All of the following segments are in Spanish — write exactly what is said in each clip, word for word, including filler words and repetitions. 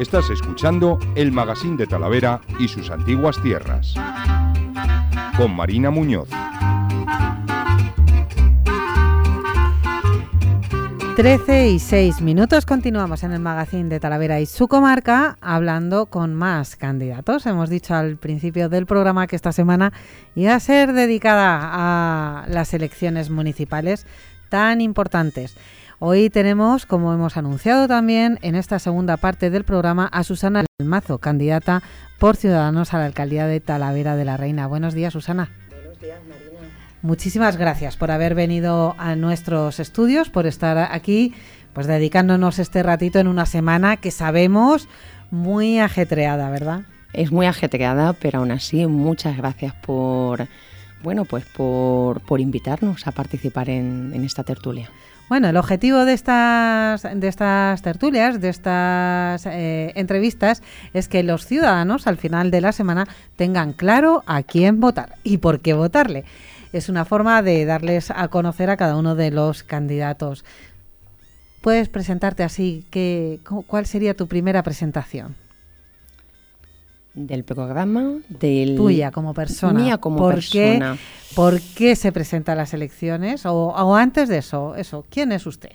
Estás escuchando el Magazín de Talavera y sus antiguas tierras, con Marina Muñoz. trece y seis minutos, continuamos en el Magazín de Talavera y su comarca, hablando con más candidatos. Hemos dicho al principio del programa que esta semana iba a ser dedicada a las elecciones municipales tan importantes. Hoy tenemos, como hemos anunciado también en esta segunda parte del programa, a Susana Mazo, candidata por Ciudadanos a la alcaldía de Talavera de la Reina. Buenos días, Susana. Buenos días, Marina. Muchísimas gracias por haber venido a nuestros estudios, por estar aquí, pues dedicándonos este ratito en una semana que sabemos muy ajetreada, ¿verdad? Es muy ajetreada, pero aún así muchas gracias por, bueno, pues por, por invitarnos a participar en, en esta tertulia. Bueno, el objetivo de estas, de estas tertulias, de estas eh, entrevistas, es que los ciudadanos al final de la semana tengan claro a quién votar y por qué votarle. Es una forma de darles a conocer a cada uno de los candidatos. ¿Puedes presentarte así? ¿Qué, ¿Cuál sería tu primera presentación? Del programa, del... Tuya como persona. Mía como ¿Por persona. Qué, ¿Por qué se presentan las elecciones? O, o antes de eso, eso, ¿quién es usted?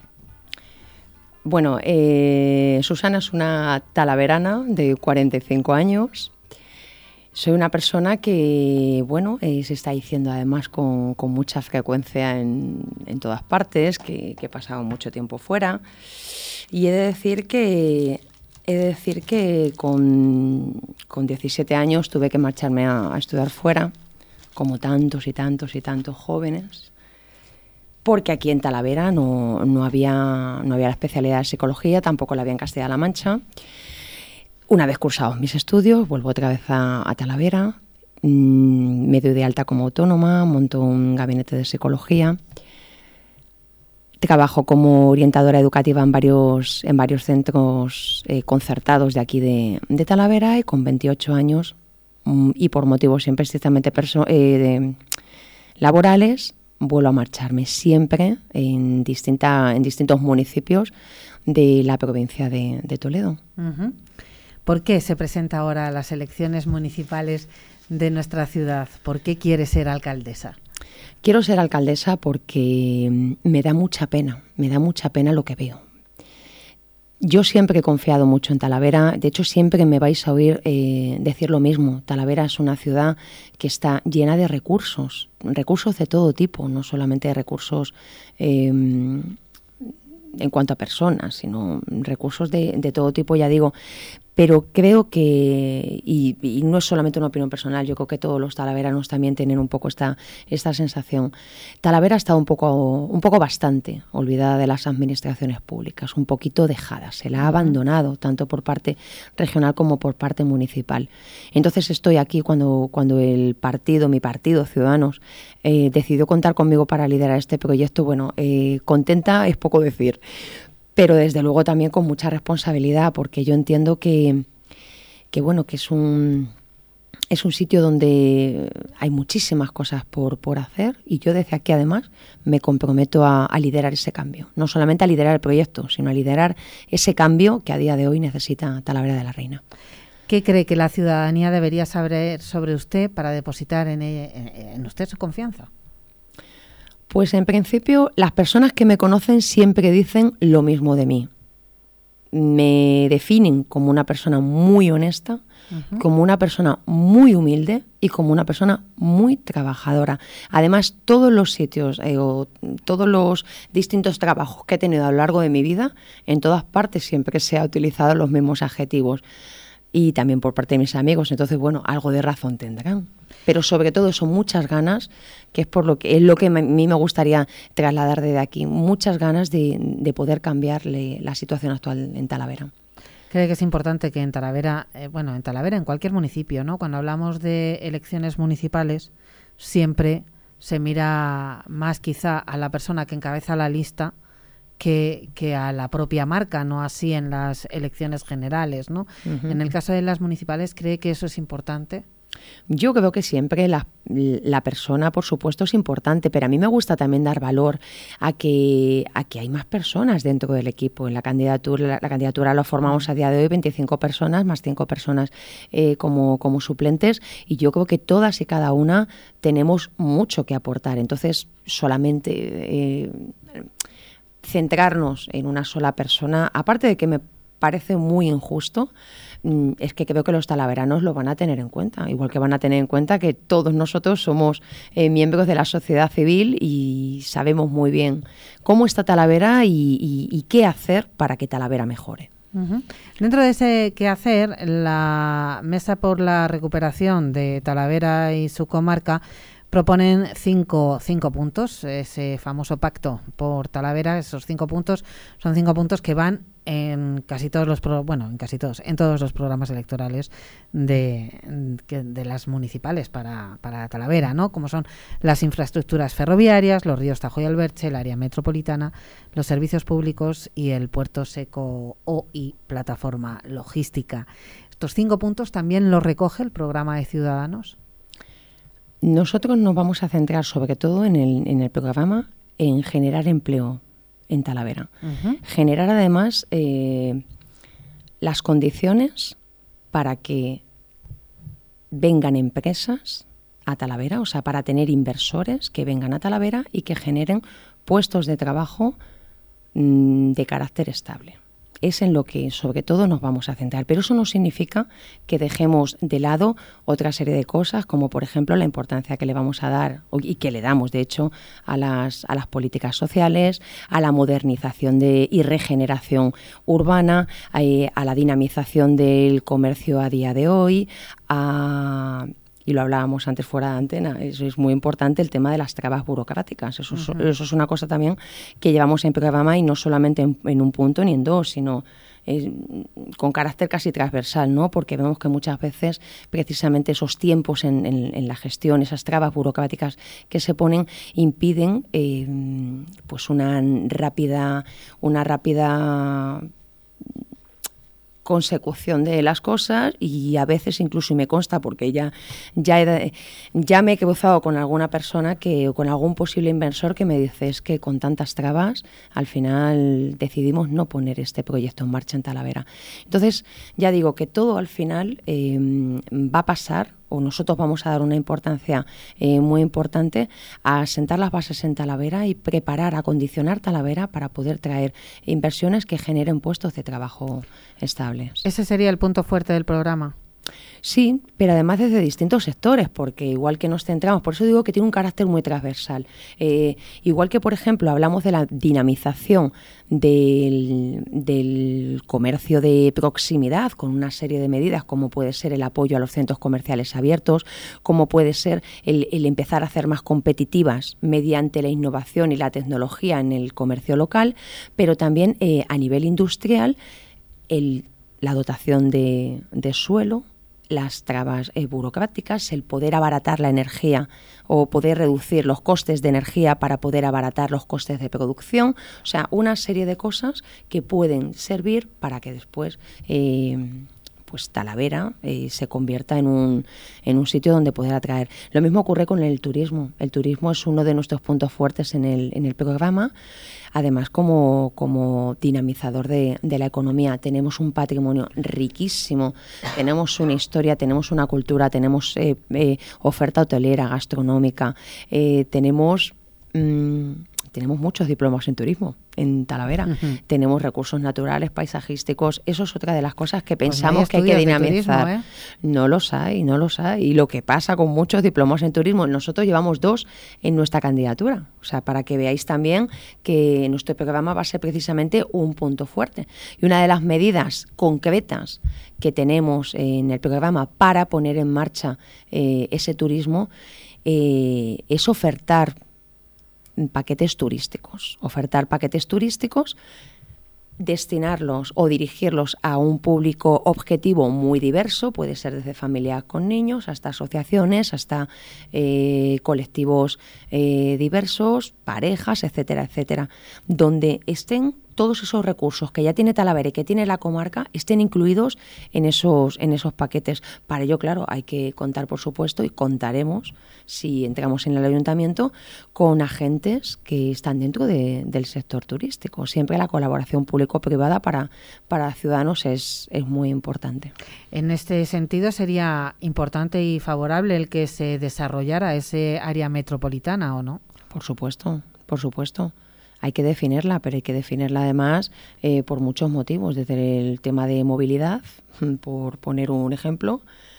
Bueno, eh, Susana es una talaverana de cuarenta y cinco años. Soy una persona que, bueno, eh, se está diciendo además con, con mucha frecuencia en, en todas partes, que, que he pasado mucho tiempo fuera. Y he de decir que, he de decir que con, con diecisiete años tuve que marcharme a, a estudiar fuera, como tantos y tantos y tantos jóvenes, porque aquí en Talavera no, no, había, no había la especialidad de psicología, tampoco la había en Castilla-La Mancha. Una vez cursados mis estudios, vuelvo otra vez a, a Talavera, mmm, me doy de alta como autónoma, monto un gabinete de psicología, trabajo como orientadora educativa en varios, en varios centros eh, concertados de aquí de, de Talavera, y con veintiocho años, mmm, y por motivos siempre estrictamente perso- eh, de, laborales, vuelvo a marcharme siempre en, distinta, en distintos municipios de la provincia de, de Toledo. Uh-huh. ¿Por qué se presenta ahora a las elecciones municipales de nuestra ciudad? ¿Por qué quiere ser alcaldesa? Quiero ser alcaldesa porque me da mucha pena, me da mucha pena lo que veo. Yo siempre he confiado mucho en Talavera, de hecho siempre me vais a oír eh, decir lo mismo. Talavera es una ciudad que está llena de recursos, recursos de todo tipo, no solamente recursos eh, en cuanto a personas, sino recursos de, de todo tipo, ya digo. Pero creo que, y, y no es solamente una opinión personal, yo creo que todos los talaveranos también tienen un poco esta, esta sensación. Talavera ha estado un poco, un poco bastante olvidada de las administraciones públicas, un poquito dejada, se la ha abandonado tanto por parte regional como por parte municipal. Entonces estoy aquí cuando, cuando el partido, mi partido, Ciudadanos, eh, decidió contar conmigo para liderar este proyecto. Bueno, eh, contenta es poco decir, pero desde luego también con mucha responsabilidad, porque yo entiendo que, que bueno, que es un, es un sitio donde hay muchísimas cosas por, por hacer, y yo desde aquí además me comprometo a, a liderar ese cambio, no solamente a liderar el proyecto, sino a liderar ese cambio que a día de hoy necesita Talavera de la Reina. ¿Qué cree que la ciudadanía debería saber sobre usted para depositar en, ella, en usted su confianza? Pues en principio las personas que me conocen siempre dicen lo mismo de mí. Me definen como una persona muy honesta, uh-huh. como una persona muy humilde y como una persona muy trabajadora. Además, todos los sitios eh, o todos los distintos trabajos que he tenido a lo largo de mi vida, en todas partes siempre se han utilizado los mismos adjetivos. Y también por parte de mis amigos, entonces, bueno, algo de razón tendrán. Pero sobre todo son muchas ganas, que es por lo que es lo que me, a mí me gustaría trasladar desde aquí, muchas ganas de, de poder cambiarle la situación actual en Talavera. Creo que es importante que en Talavera, eh, bueno, en Talavera, en cualquier municipio, ¿no? Cuando hablamos de elecciones municipales, siempre se mira más quizá a la persona que encabeza la lista que, que a la propia marca, no así en las elecciones generales, ¿no? Uh-huh. En el caso de las municipales, ¿cree que eso es importante? Yo creo que siempre la, la persona, por supuesto, es importante, pero a mí me gusta también dar valor a que, a que hay más personas dentro del equipo. En la candidatura, la, la candidatura la formamos a día de hoy veinticinco personas, más cinco personas eh, como, como suplentes, y yo creo que todas y cada una tenemos mucho que aportar. Entonces, solamente eh, centrarnos en una sola persona, aparte de que me parece muy injusto, es que creo que los talaveranos lo van a tener en cuenta, igual que van a tener en cuenta que todos nosotros somos eh, miembros de la sociedad civil y sabemos muy bien cómo está Talavera y, y, y qué hacer para que Talavera mejore. Uh-huh. Dentro de ese qué hacer, la Mesa por la Recuperación de Talavera y su comarca proponen cinco, cinco puntos, ese famoso pacto por Talavera. Esos cinco puntos son cinco puntos que van en casi todos los pro, bueno, en casi todos, en todos los programas electorales de, de, de las municipales para, para Talavera, ¿no? Como son las infraestructuras ferroviarias, los ríos Tajo y Alberche, el área metropolitana, los servicios públicos y el puerto seco o y plataforma logística. Estos cinco puntos también los recoge el programa de Ciudadanos. Nosotros nos vamos a centrar sobre todo en el, en el programa en generar empleo en Talavera. Uh-huh. Generar además eh, las condiciones para que vengan empresas a Talavera, o sea, para tener inversores que vengan a Talavera y que generen puestos de trabajo mmm, de carácter estable. Es en lo que sobre todo nos vamos a centrar, pero eso no significa que dejemos de lado otra serie de cosas, como por ejemplo la importancia que le vamos a dar y que le damos de hecho a las, a las políticas sociales, a la modernización de, y regeneración urbana, a, a la dinamización del comercio a día de hoy, a... y lo hablábamos antes fuera de antena, eso es muy importante, el tema de las trabas burocráticas. Eso, uh-huh. es, eso es una cosa también que llevamos en programa y no solamente en, en un punto ni en dos, sino eh, con carácter casi transversal, ¿no? Porque vemos que muchas veces precisamente esos tiempos en, en, en la gestión, esas trabas burocráticas que se ponen, impiden eh, pues una rápida, una rápida consecución de las cosas, y a veces incluso, y me consta porque ya, ya, he, ya me he cruzado con alguna persona que, o con algún posible inversor que me dice es que con tantas trabas al final decidimos no poner este proyecto en marcha en Talavera. Entonces ya digo que todo al final eh, va a pasar, o nosotros vamos a dar una importancia eh, muy importante a sentar las bases en Talavera y preparar, acondicionar Talavera para poder traer inversiones que generen puestos de trabajo estables. ¿Ese sería el punto fuerte del programa? Sí, pero además desde distintos sectores, porque igual que nos centramos, por eso digo que tiene un carácter muy transversal. Eh, igual que, por ejemplo, hablamos de la dinamización del, del comercio de proximidad con una serie de medidas, como puede ser el apoyo a los centros comerciales abiertos, como puede ser el, el empezar a hacer más competitivas mediante la innovación y la tecnología en el comercio local, pero también eh, a nivel industrial, el, la dotación de, de suelo, las trabas eh, burocráticas, el poder abaratar la energía o poder reducir los costes de energía para poder abaratar los costes de producción, o sea, una serie de cosas que pueden servir para que después eh, pues Talavera eh, se convierta en un, en un sitio donde poder atraer. Lo mismo ocurre con el turismo. El turismo es uno de nuestros puntos fuertes en el, en el programa. Además, como, como dinamizador de, de la economía, tenemos un patrimonio riquísimo, tenemos una historia, tenemos una cultura, tenemos eh, eh, oferta hotelera, gastronómica, eh, tenemos... Mmm, Tenemos muchos diplomas en turismo en Talavera. Uh-huh. Tenemos recursos naturales, paisajísticos. Eso es otra de las cosas que pensamos pues que hay que dinamizar. Turismo, ¿eh? No los hay, no los hay. Y lo que pasa con muchos diplomas en turismo, nosotros llevamos dos en nuestra candidatura. O sea, para que veáis también que nuestro programa va a ser precisamente un punto fuerte. Y una de las medidas concretas que tenemos en el programa para poner en marcha eh, ese turismo eh, es ofertar paquetes turísticos, ofertar paquetes turísticos, destinarlos o dirigirlos a un público objetivo muy diverso, puede ser desde familias con niños hasta asociaciones, hasta eh, colectivos eh, diversos, parejas, etcétera, etcétera, donde estén todos esos recursos que ya tiene Talavera y que tiene la comarca estén incluidos en esos, en esos paquetes. Para ello, claro, hay que contar, por supuesto, y contaremos, si entramos en el ayuntamiento, con agentes que están dentro de, del sector turístico. Siempre la colaboración público-privada para, para ciudadanos es, es muy importante. En este sentido, sería importante y favorable el que se desarrollara ese área metropolitana, ¿o no? Por supuesto, por supuesto. Hay que definirla, pero hay que definirla además eh, por muchos motivos, desde el tema de movilidad, por poner un ejemplo,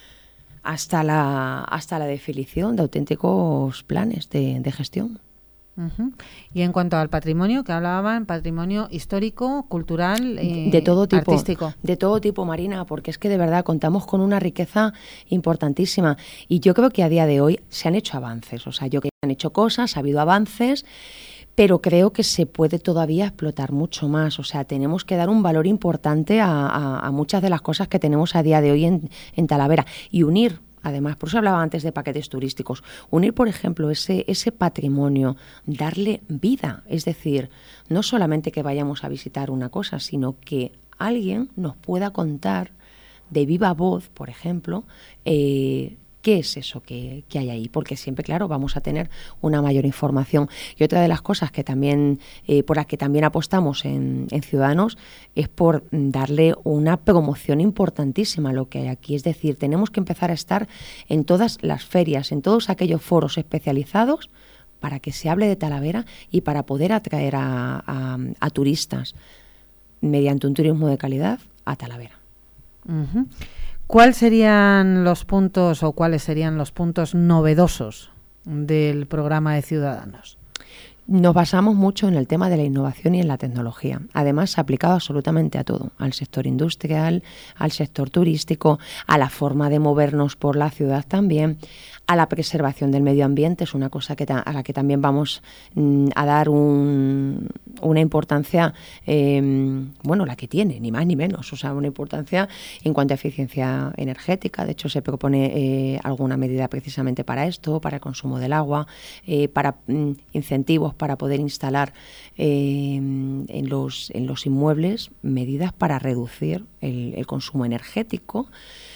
hasta la hasta la definición de auténticos planes de, de gestión. Uh-huh. Y en cuanto al patrimonio, que hablaban, patrimonio histórico, cultural, eh, de todo tipo, artístico. De todo tipo, Marina, porque es que de verdad contamos con una riqueza importantísima. Y yo creo que a día de hoy se han hecho avances, o sea, yo creo que han hecho cosas, ha habido avances, pero creo que se puede todavía explotar mucho más. O sea, tenemos que dar un valor importante a, a, a muchas de las cosas que tenemos a día de hoy en, en Talavera y unir. Además, por eso hablaba antes de paquetes turísticos, unir, por ejemplo, ese, ese patrimonio, darle vida, es decir, no solamente que vayamos a visitar una cosa, sino que alguien nos pueda contar de viva voz, por ejemplo, eh, qué es eso que, que hay ahí, porque siempre, claro, vamos a tener una mayor información. Y otra de las cosas que también, eh, por las que también apostamos en, en Ciudadanos es por darle una promoción importantísima a lo que hay aquí. Es decir, tenemos que empezar a estar en todas las ferias, en todos aquellos foros especializados para que se hable de Talavera y para poder atraer a, a, a turistas mediante un turismo de calidad a Talavera. Uh-huh. ¿Cuáles serían los puntos o cuáles serían los puntos novedosos del programa de Ciudadanos? Nos basamos mucho en el tema de la innovación y en la tecnología. Además, aplicado absolutamente a todo, al sector industrial, al sector turístico, a la forma de movernos por la ciudad también, a la preservación del medio ambiente. Es una cosa que ta- a la que también vamos mm, a dar un, una importancia, eh, bueno, la que tiene, ni más ni menos, o sea, una importancia en cuanto a eficiencia energética. De hecho, se propone eh, alguna medida precisamente para esto, para el consumo del agua, eh, para mm, incentivos para poder instalar eh, en los, en los inmuebles medidas para reducir el, el consumo energético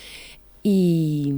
y,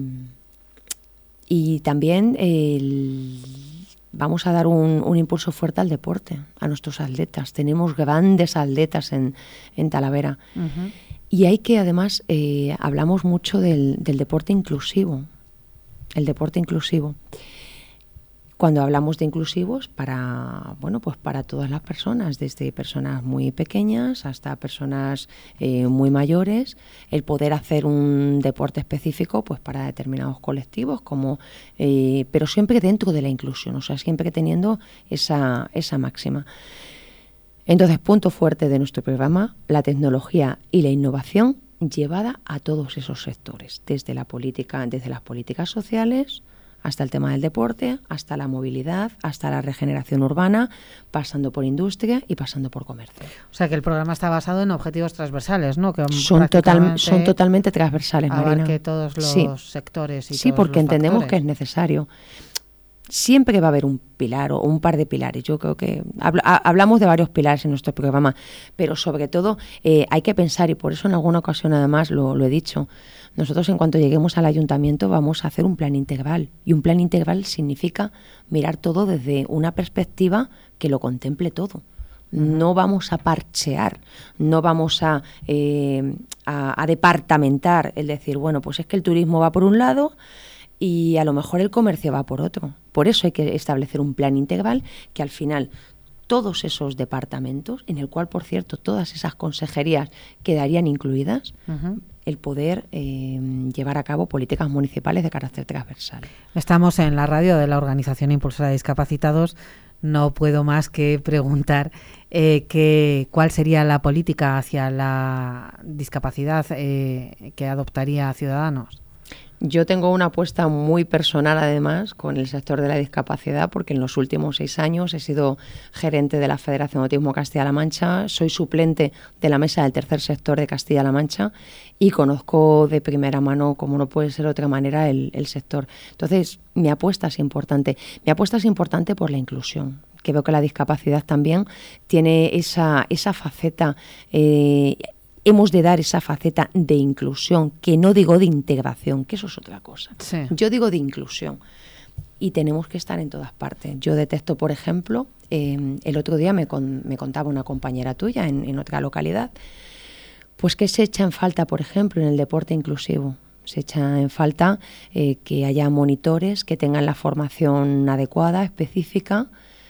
y también el, vamos a dar un, un impulso fuerte al deporte, a nuestros atletas. Tenemos grandes atletas en, en Talavera. Uh-huh. Y hay que, además, eh, hablamos mucho del, del deporte inclusivo, el deporte inclusivo. Cuando hablamos de inclusivos, para bueno, pues para todas las personas, desde personas muy pequeñas hasta personas eh, muy mayores, el poder hacer un deporte específico, pues para determinados colectivos, como eh, pero siempre dentro de la inclusión, o sea, siempre teniendo esa esa máxima. Entonces, punto fuerte de nuestro programa, la tecnología y la innovación llevada a todos esos sectores, desde la política, desde las políticas sociales, hasta el tema del deporte, hasta la movilidad, hasta la regeneración urbana, pasando por industria y pasando por comercio. O sea que el programa está basado en objetivos transversales, ¿no? Que son, total, son totalmente transversales, Marina. Abarque todos los sí. sectores y Sí, todos porque los entendemos factores. que es necesario. Siempre va a haber un pilar o un par de pilares. Yo creo que habla, hablamos de varios pilares en nuestro programa, pero sobre todo eh, hay que pensar, y por eso en alguna ocasión además lo, lo he dicho, nosotros en cuanto lleguemos al ayuntamiento vamos a hacer un plan integral, y un plan integral significa mirar todo desde una perspectiva que lo contemple todo. No vamos a parchear, no vamos a, eh, a, a departamentar, es decir, bueno, pues es que el turismo va por un lado y a lo mejor el comercio va por otro. Por eso hay que establecer un plan integral que al final todos esos departamentos, en el cual, por cierto, todas esas consejerías quedarían incluidas, uh-huh. el poder eh, llevar a cabo políticas municipales de carácter transversal. Estamos en la radio de la Organización Impulsora de Discapacitados. No puedo más que preguntar eh, que, cuál sería la política hacia la discapacidad eh, que adoptaría Ciudadanos. Yo tengo una apuesta muy personal, además, con el sector de la discapacidad, porque en los últimos seis años he sido gerente de la Federación de Autismo Castilla-La Mancha, soy suplente de la mesa del tercer sector de Castilla-La Mancha y conozco de primera mano, como no puede ser de otra manera, el, el sector. Entonces, mi apuesta es importante. Mi apuesta es importante por la inclusión, que veo que la discapacidad también tiene esa, esa faceta. Eh, hemos de dar esa faceta de inclusión, que no digo de integración, que eso es otra cosa. Sí. Yo digo de inclusión. Y tenemos que estar en todas partes. Yo detecto, por ejemplo, eh, el otro día me, con, me contaba una compañera tuya en, en otra localidad, pues que se echa en falta, por ejemplo, en el deporte inclusivo. Se echa en falta eh, que haya monitores que tengan la formación adecuada, específica,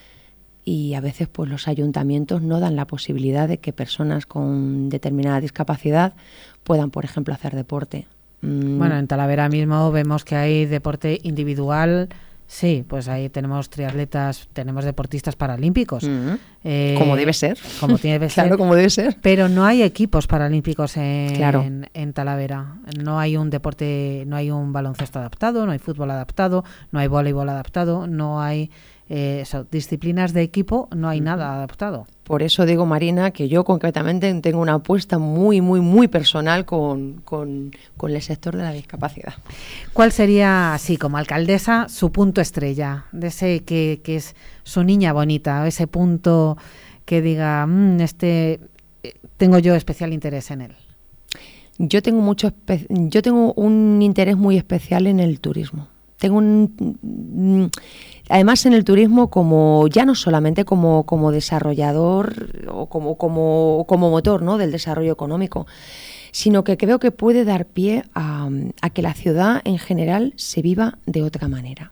y a veces pues los ayuntamientos no dan la posibilidad de que personas con determinada discapacidad puedan, por ejemplo, hacer deporte. Mm. Bueno, en Talavera mismo vemos que hay deporte individual. Sí, pues ahí tenemos triatletas, tenemos deportistas paralímpicos. Mm. Eh, como debe ser. Como tiene que ser. Claro, como debe ser. Pero no hay equipos paralímpicos en, claro. en, en Talavera. No hay un deporte, no hay un baloncesto adaptado, no hay fútbol adaptado, no hay voleibol adaptado, no hay eh, eso, disciplinas de equipo, no hay mm. nada adaptado. Por eso digo, Marina, que yo concretamente tengo una apuesta muy, muy, muy personal con, con, con el sector de la discapacidad. ¿Cuál sería, así como alcaldesa, su punto estrella? De ese que, que es su niña bonita, ese punto que diga, mmm, este, tengo yo especial interés en él. Yo tengo mucho, espe- yo tengo un interés muy especial en el turismo. Tengo un, además en el turismo como ya no solamente como, como desarrollador o como, como, como motor, ¿no?, del desarrollo económico, sino que creo que puede dar pie a, a que la ciudad en general se viva de otra manera.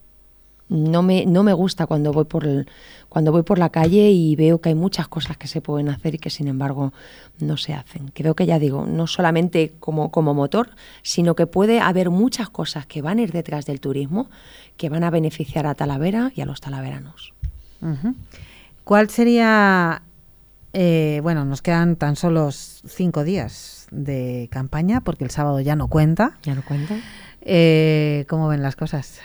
No me, no me gusta cuando voy por el, cuando voy por la calle y veo que hay muchas cosas que se pueden hacer y que sin embargo no se hacen. Creo que, ya digo, no solamente como, como motor, sino que puede haber muchas cosas que van a ir detrás del turismo que van a beneficiar a Talavera y a los talaveranos. Uh-huh. ¿Cuál sería, eh, bueno, nos quedan tan solo cinco días de campaña porque el sábado ya no cuenta? ¿Ya no cuenta? Eh, ¿Cómo ven las cosas?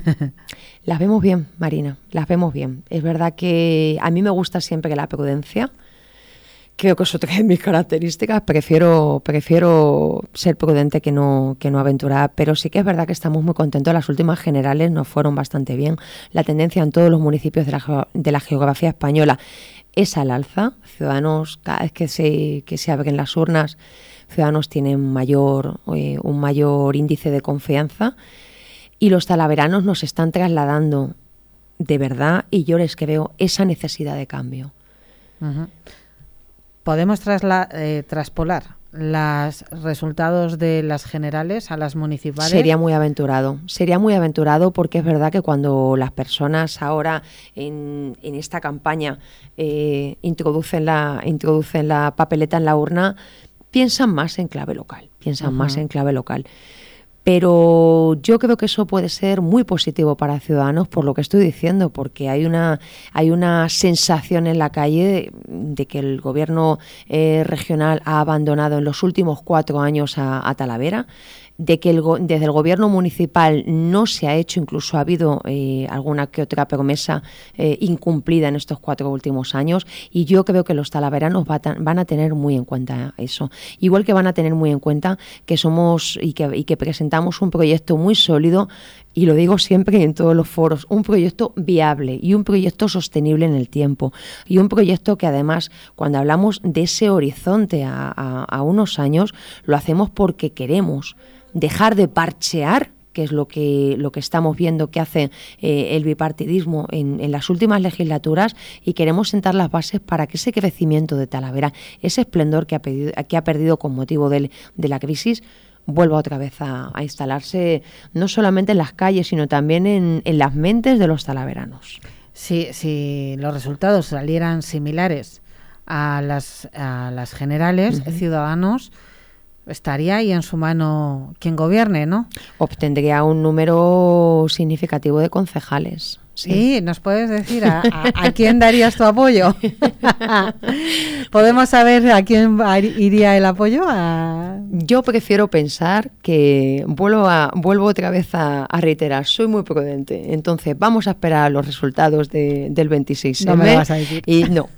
Las vemos bien, Marina, las vemos bien. Es verdad que a mí me gusta siempre la prudencia. Creo que es otra de mis características. Prefiero, prefiero ser prudente que no, que no aventurar, pero sí que es verdad que estamos muy contentos. Las últimas generales nos fueron bastante bien. La tendencia en todos los municipios de la, de la geografía española es al alza. Ciudadanos, cada vez que se, que se abren las urnas, Ciudadanos tienen mayor, eh, un mayor índice de confianza y los talaveranos nos están trasladando de verdad y yo les creo esa necesidad de cambio. Uh-huh. ¿Podemos trasla- eh, traspolar los resultados de las generales a las municipales? Sería muy aventurado, sería muy aventurado porque es verdad que cuando las personas ahora en, en esta campaña eh, introducen, la, introducen la papeleta en la urna, piensan más en clave local, piensan uh-huh. más en clave local. Pero yo creo que eso puede ser muy positivo para Ciudadanos por lo que estoy diciendo, porque hay una hay una sensación en la calle de, de que el gobierno eh, regional ha abandonado en los últimos cuatro años a, a Talavera, de que el, desde el gobierno municipal no se ha hecho, incluso ha habido eh, alguna que otra promesa eh, incumplida en estos cuatro últimos años, y yo creo que los talaveranos va ta, van a tener muy en cuenta eso, igual que van a tener muy en cuenta que somos y que, y que presentamos un proyecto muy sólido, y lo digo siempre en todos los foros, un proyecto viable y un proyecto sostenible en el tiempo, y un proyecto que además, cuando hablamos de ese horizonte a, a, a unos años, lo hacemos porque queremos dejar de parchear, que es lo que lo que estamos viendo que hace eh, el bipartidismo en, en las últimas legislaturas, y queremos sentar las bases para que ese crecimiento de Talavera, ese esplendor que ha, pedido, que ha perdido con motivo del, de la crisis, vuelva otra vez a, a instalarse no solamente en las calles, sino también en, en las mentes de los talaveranos. Sí, si los resultados salieran similares a las, a las generales, uh-huh. Ciudadanos estaría ahí en su mano quien gobierne, ¿no? Obtendría un número significativo de concejales. Sí, sí, ¿nos puedes decir a, a, a quién darías tu apoyo? ¿Podemos saber a quién iría el apoyo? A... Yo prefiero pensar que, vuelvo, a, vuelvo otra vez a, a reiterar, soy muy prudente. Entonces, vamos a esperar los resultados de, del veintiséis eme. No me lo vas a decir. Y no.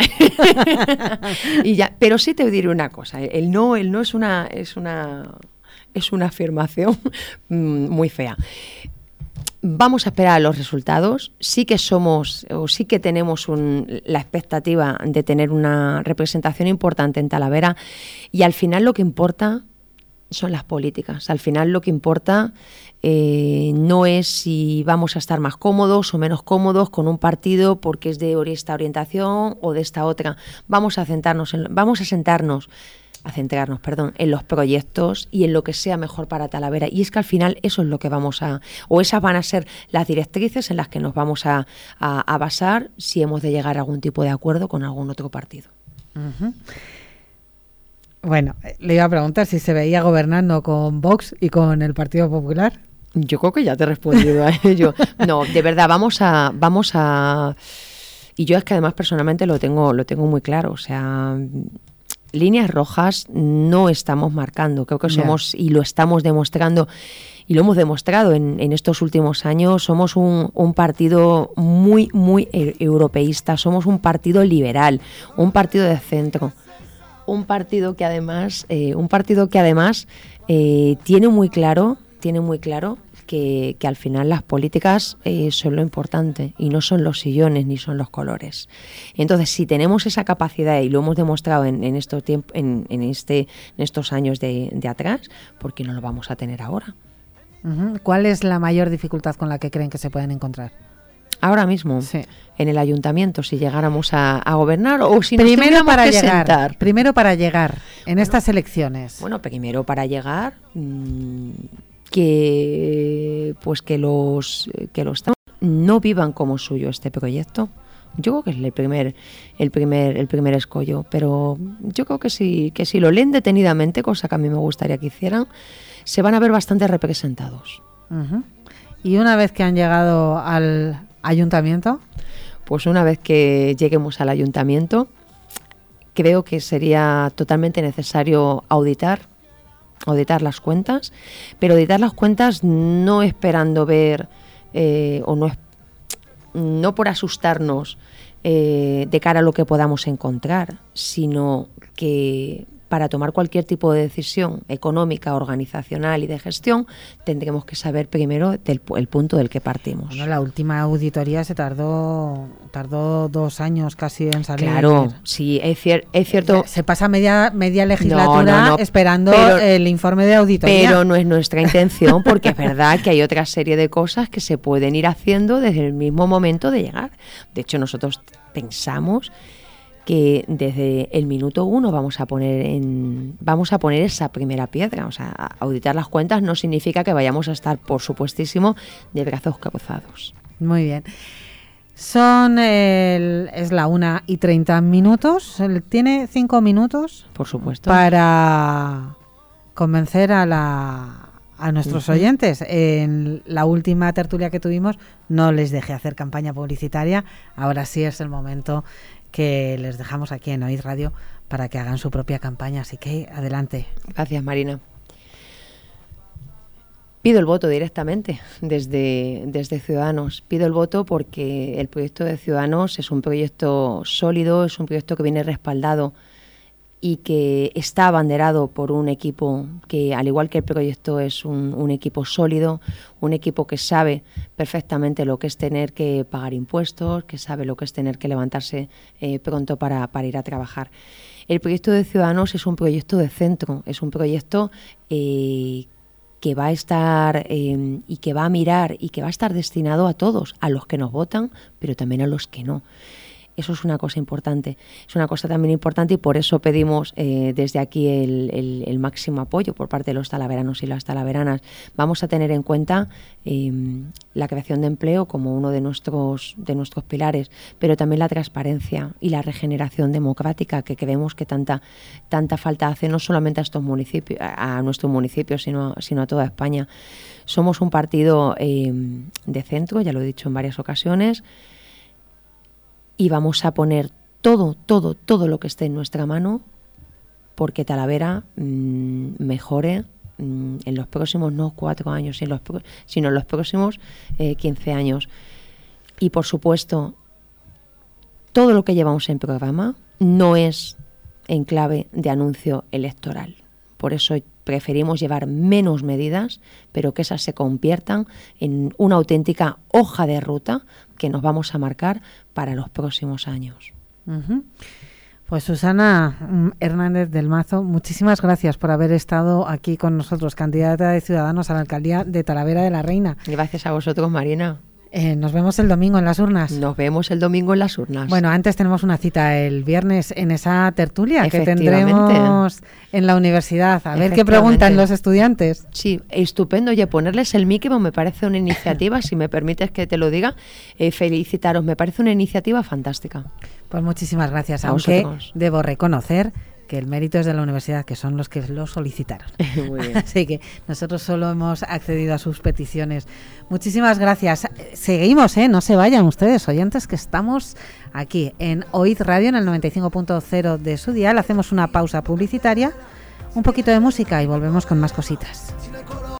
y ya, pero sí te diré una cosa, el no, el no es una, es una, es una afirmación muy fea. Vamos a esperar los resultados. Sí que somos, o sí que tenemos un, la expectativa de tener una representación importante en Talavera, y al final lo que importa son las políticas. Al final lo que importa eh, no es si vamos a estar más cómodos o menos cómodos con un partido porque es de esta orientación o de esta otra. Vamos a sentarnos, en, vamos a sentarnos. a centrarnos, perdón, en los proyectos y en lo que sea mejor para Talavera. Y es que al final eso es lo que vamos a, o esas van a ser las directrices en las que nos vamos a, a, a basar si hemos de llegar a algún tipo de acuerdo con algún otro partido. Uh-huh. Bueno, le iba a preguntar si se veía gobernando con Vox y con el Partido Popular. Yo creo que ya te he respondido a ello. No, de verdad, vamos a, vamos a, y yo es que además personalmente lo tengo, lo tengo muy claro, o sea, líneas rojas no estamos marcando, creo que somos, yeah. y lo estamos demostrando, y lo hemos demostrado en, en estos últimos años, somos un, un partido muy, muy europeísta, somos un partido liberal, un partido de centro, un partido que además, eh, un partido que además eh, tiene muy claro, tiene muy claro Que, que al final las políticas eh, son lo importante y no son los sillones ni son los colores. Entonces, si tenemos esa capacidad y lo hemos demostrado en, en, estos, tiemp- en, en, este, en estos años de, de atrás, ¿por qué no lo vamos a tener ahora? Uh-huh. ¿Cuál es la mayor dificultad con la que creen que se pueden encontrar? Ahora mismo, sí. En el ayuntamiento, si llegáramos a, a gobernar o si nos primero para que llegar, sentar. Primero para llegar en bueno, estas elecciones. Bueno, primero para llegar... Mmm, que pues que los que los no vivan como suyo este proyecto. Yo creo que es el primer el primer el primer escollo, pero yo creo que si que si lo leen detenidamente, cosa que a mí me gustaría que hicieran, se van a ver bastante representados. Uh-huh. Y una vez que han llegado al ayuntamiento, pues una vez que lleguemos al ayuntamiento, creo que sería totalmente necesario auditar auditar las cuentas, pero auditar las cuentas no esperando ver eh, o no, no por asustarnos eh, de cara a lo que podamos encontrar, sino que para tomar cualquier tipo de decisión económica, organizacional y de gestión, tendremos que saber primero del, el punto del que partimos. Bueno, la última auditoría se tardó tardó dos años casi en salir. Claro, sí, es, cier- es cierto. Se pasa media media legislatura no, no, no, esperando pero, el informe de auditoría. Pero no es nuestra intención, porque es verdad que hay otra serie de cosas que se pueden ir haciendo desde el mismo momento de llegar. De hecho, nosotros pensamos que desde el minuto uno vamos a poner en vamos a poner esa primera piedra. O sea, auditar las cuentas no significa que vayamos a estar, por supuestísimo, de brazos cruzados. Muy bien. Son el, es la una y treinta minutos. Tiene cinco minutos. Por supuesto. Para convencer a la a nuestros uh-huh. oyentes. En la última tertulia que tuvimos no les dejé hacer campaña publicitaria. Ahora sí es el momento que les dejamos aquí en Oíd Radio para que hagan su propia campaña, así que adelante. Gracias, Marina. Pido el voto directamente desde, desde Ciudadanos. Pido el voto porque el proyecto de Ciudadanos es un proyecto sólido, es un proyecto que viene respaldado y que está abanderado por un equipo que, al igual que el proyecto, es un, un equipo sólido, un equipo que sabe perfectamente lo que es tener que pagar impuestos, que sabe lo que es tener que levantarse eh, pronto para, para ir a trabajar. El proyecto de Ciudadanos es un proyecto de centro, es un proyecto eh, que va a estar eh, y que va a mirar y que va a estar destinado a todos, a los que nos votan, pero también a los que no. Eso es una cosa importante. Es una cosa también importante y por eso pedimos eh, desde aquí el, el, el máximo apoyo por parte de los talaveranos y las talaveranas. Vamos a tener en cuenta eh, la creación de empleo como uno de nuestros, de nuestros pilares, pero también la transparencia y la regeneración democrática que creemos que tanta, tanta falta hace no solamente a estos municipios, a nuestro municipio, sino, sino a toda España. Somos un partido eh, de centro, ya lo he dicho en varias ocasiones, y vamos a poner todo, todo, todo lo que esté en nuestra mano porque Talavera mmm, mejore mmm, en los próximos, no cuatro años, sino, los, sino en los próximos eh, quince años. Y por supuesto, todo lo que llevamos en programa no es en clave de anuncio electoral. Por eso preferimos llevar menos medidas, pero que esas se conviertan en una auténtica hoja de ruta que nos vamos a marcar para los próximos años. Uh-huh. Pues Susana Hernández del Mazo, muchísimas gracias por haber estado aquí con nosotros, candidata de Ciudadanos a la alcaldía de Talavera de la Reina. Gracias a vosotros, Marina. Eh, nos vemos el domingo en las urnas. Nos vemos el domingo en las urnas. Bueno, antes tenemos una cita el viernes en esa tertulia que tendremos en la universidad. A ver qué preguntan los estudiantes. Sí, estupendo. Oye, ponerles el micro me parece una iniciativa, si me permites que te lo diga, eh, felicitaros. Me parece una iniciativa fantástica. Pues muchísimas gracias. A aunque vosotros. Debo reconocer que el mérito es de la universidad, que son los que lo solicitaron. Muy bien. Así que nosotros solo hemos accedido a sus peticiones. Muchísimas gracias. Seguimos, ¿eh? No se vayan ustedes, oyentes, que estamos aquí en Oíd Radio, en el noventa y cinco punto cero de su dial. Hacemos una pausa publicitaria, un poquito de música y volvemos con más cositas.